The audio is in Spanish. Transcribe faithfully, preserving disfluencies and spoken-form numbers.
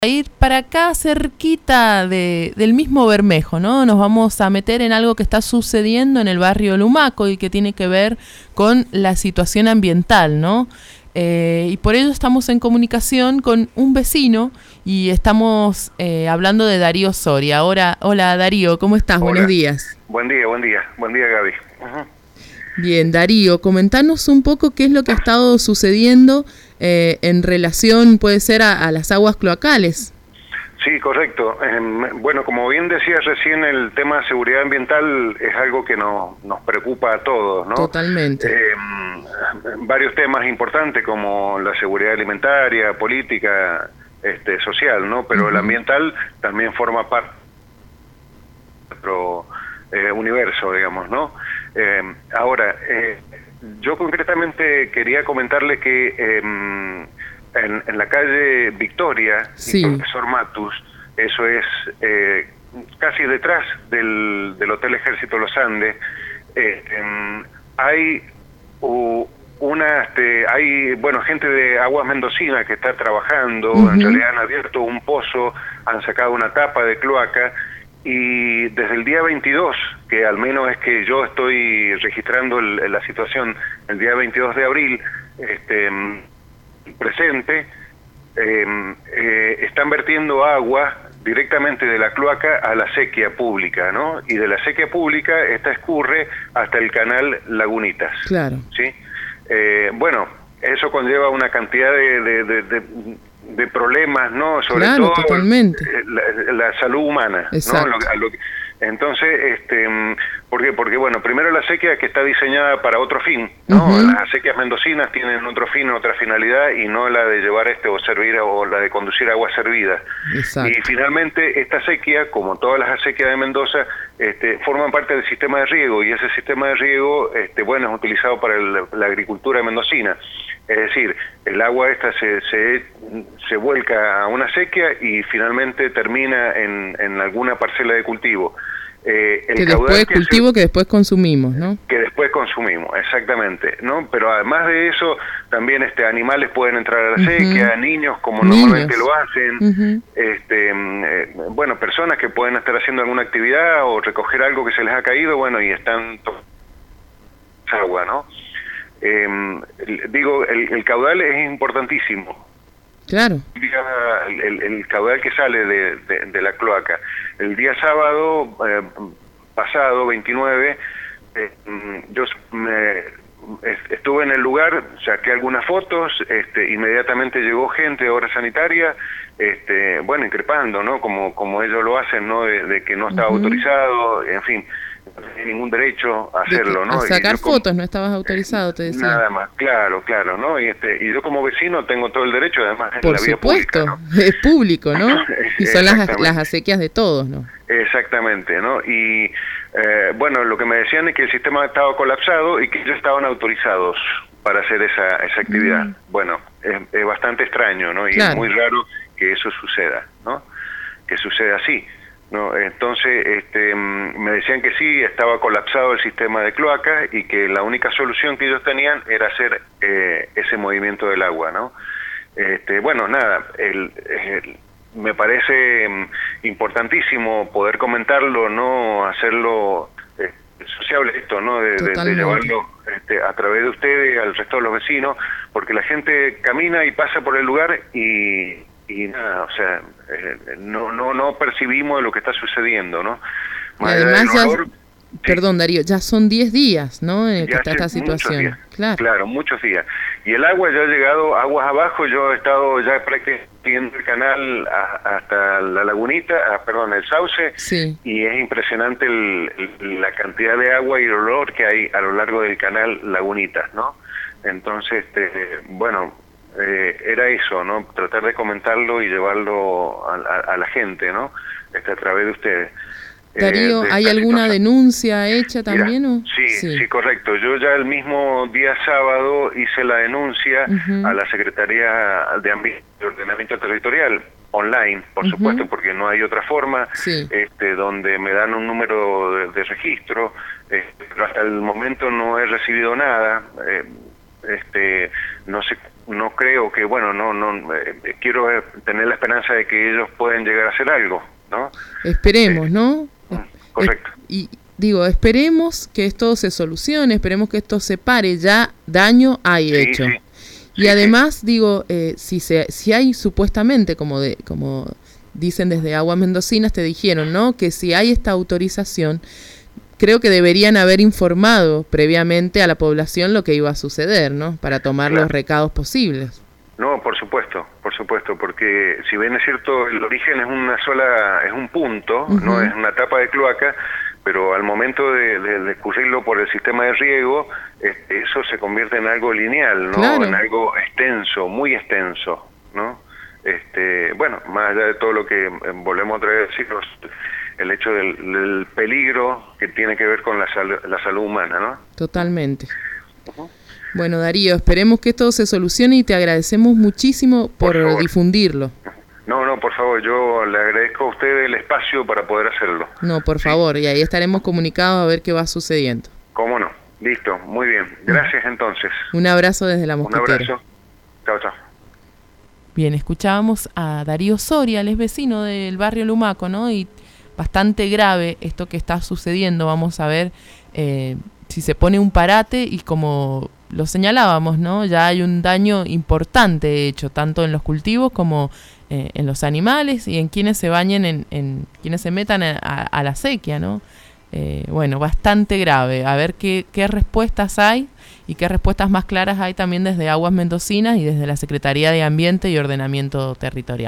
ir para acá cerquita de, del mismo Bermejo, ¿no? Nos vamos a meter en algo que está sucediendo en el barrio Lumaco y que tiene que ver con la situación ambiental, ¿no? Eh, y por ello estamos en comunicación con un vecino y estamos eh, hablando de Darío Soria. Ahora, hola Darío, ¿cómo estás? Hola. Buenos días. Buen día, buen día, buen día Gaby. Uh-huh. Bien, Darío, comentanos un poco qué es lo que ha estado sucediendo eh, en relación, puede ser, a, a las aguas cloacales. Sí, correcto. Eh, bueno, como bien decías recién, el tema de seguridad ambiental es algo que nos, nos preocupa a todos, ¿no? Totalmente. Eh, varios temas importantes como la seguridad alimentaria, política, este, social, ¿no? Pero uh-huh. el ambiental también forma parte de nuestro eh, universo, digamos, ¿no? Eh, ahora, eh, yo concretamente quería comentarle que eh, en, en la calle Victoria, sí. Profesor Matus, eso es eh, casi detrás del, del Hotel Ejército Los Andes, eh, eh, hay uh, una, este, hay, bueno, gente de Aguas Mendocinas que está trabajando, uh-huh. en realidad han abierto un pozo, han sacado una tapa de cloaca, y desde el día veintidós, que al menos es que yo estoy registrando el, la situación, el día veintidós de abril, este, presente, eh, eh, están vertiendo agua directamente de la cloaca a la sequía pública, ¿no? Y de la sequía pública esta escurre hasta el canal Lagunitas. Claro. ¿Sí? Eh, bueno, eso conlleva una cantidad de... de, de, de de problemas, ¿no? Sobre claro, todo totalmente. La, la salud humana, exacto. ¿no? Lo, a lo, entonces, este, ¿por qué? Porque, bueno, primero la sequía que está diseñada para otro fin, ¿no? Uh-huh. Las acequias mendocinas tienen otro fin, otra finalidad, y no la de llevar este o servir o la de conducir agua servida. Exacto. Y finalmente esta sequía, como todas las acequias de Mendoza, este, forman parte del sistema de riego, y ese sistema de riego, este, bueno, es utilizado para el, la agricultura mendocina. Es decir, el agua esta se, se, se vuelca a una sequía y finalmente termina en, en alguna parcela de cultivo. Eh, el que después que cultivo se, que después consumimos, ¿no? Que después consumimos, exactamente, ¿no? Pero además de eso, también este animales pueden entrar a la sequía, uh-huh. niños como niños. Normalmente lo hacen, uh-huh. este, eh, bueno, personas que pueden estar haciendo alguna actividad o recoger algo que se les ha caído, bueno, y están tomando agua, ¿no? Eh, digo, el, el caudal es importantísimo. Claro. El, el, el caudal que sale de, de, de la cloaca. El día sábado eh, pasado, veintinueve, eh, yo me, estuve en el lugar, saqué algunas fotos, este, inmediatamente llegó gente de obra sanitaria, este, bueno, increpando, ¿no? Como, como ellos lo hacen, ¿no? De, de que no estaba uh-huh. autorizado, en fin. No tenía ningún derecho a hacerlo, ¿no? A sacar fotos, como, no estabas autorizado, te decía. Nada más, claro, claro, ¿no? Y este y yo como vecino tengo todo el derecho, además, en Por la vía supuesto, pública, ¿no? Es público, ¿no? Y son las, las acequias de todos, ¿no? Exactamente, ¿no? Y, eh, bueno, lo que me decían es que el sistema estaba colapsado y que ellos estaban autorizados para hacer esa, esa actividad. Mm. Bueno, es, es bastante extraño, ¿no? Y claro. es muy raro que eso suceda, ¿no? Que suceda así. No, entonces este, me decían que sí, estaba colapsado el sistema de cloaca y que la única solución que ellos tenían era hacer eh, ese movimiento del agua, ¿no? Este, bueno, nada, el, el, me parece um, importantísimo poder comentarlo, no hacerlo eh, sociable esto, ¿no? De, de, de llevarlo este, a través de ustedes al resto de los vecinos, porque la gente camina y pasa por el lugar y y nada, o sea, eh, no no no percibimos lo que está sucediendo, ¿no? Más y además ya, olor, perdón sí. Darío, ya son diez días, ¿no? En el que está esta situación. Claro. claro, muchos días. Y el agua ya ha llegado aguas abajo, yo he estado ya prácticamente siguiendo el canal a, hasta la lagunita, a, perdón, el sauce, sí. y es impresionante el, el, la cantidad de agua y el olor que hay a lo largo del canal Lagunitas, ¿no? Entonces, este, bueno... Eh, era eso, ¿no? Tratar de comentarlo y llevarlo a, a, a la gente, ¿no? Este, a través de ustedes. Darío, eh, de ¿hay alguna situación. denuncia hecha también? Mira, o? Sí, sí, sí, correcto. Yo ya el mismo día sábado hice la denuncia uh-huh. a la Secretaría de Ambiente y Ordenamiento Territorial, online, por uh-huh. supuesto, porque no hay otra forma, sí. este, donde me dan un número de, de registro, este, pero hasta el momento no he recibido nada. Eh, este, no sé no creo que, bueno, no, no eh, quiero tener la esperanza de que ellos pueden llegar a hacer algo, ¿no? Esperemos, eh, ¿no? Correcto. Es, y digo, esperemos que esto se solucione, esperemos que esto se pare, ya daño hay sí, hecho. Sí. Y sí, además, sí. digo, eh, si se, si hay supuestamente, como de, como dicen desde Aguas Mendocinas, te dijeron, ¿no? Que si hay esta autorización, creo que deberían haber informado previamente a la población lo que iba a suceder, ¿no? Para tomar claro. los recados posibles. No, por supuesto, por supuesto, porque si bien es cierto, el origen es una sola, es un punto, uh-huh. no es una tapa de cloaca, pero al momento de, de, de escurrirlo por el sistema de riego, este, eso se convierte en algo lineal, ¿no? Claro. En algo extenso, muy extenso, ¿no? Este, bueno, más allá de todo lo que eh, volvemos otra vez a decir, el hecho del, del peligro que tiene que ver con la, sal, la salud humana, ¿no? Totalmente. Uh-huh. Bueno, Darío, esperemos que esto se solucione y te agradecemos muchísimo por, por difundirlo. No, no, por favor, yo le agradezco a usted el espacio para poder hacerlo. No, por favor, y ahí estaremos comunicados a ver qué va sucediendo. ¿Cómo no? Listo, muy bien. Gracias entonces. Un abrazo desde La Mosquitera. Un abrazo. Chao, chao. Bien, escuchábamos a Darío Soria, él es vecino del barrio Lumaco, ¿no? Y bastante grave esto que está sucediendo. Vamos a ver eh, si se pone un parate y como lo señalábamos, ¿no? Ya hay un daño importante hecho, tanto en los cultivos como eh, en los animales y en quienes se bañen, en, en quienes se metan a, a la sequía, ¿no? Eh, bueno, bastante grave. A ver qué, qué respuestas hay y qué respuestas más claras hay también desde Aguas Mendocinas y desde la Secretaría de Ambiente y Ordenamiento Territorial.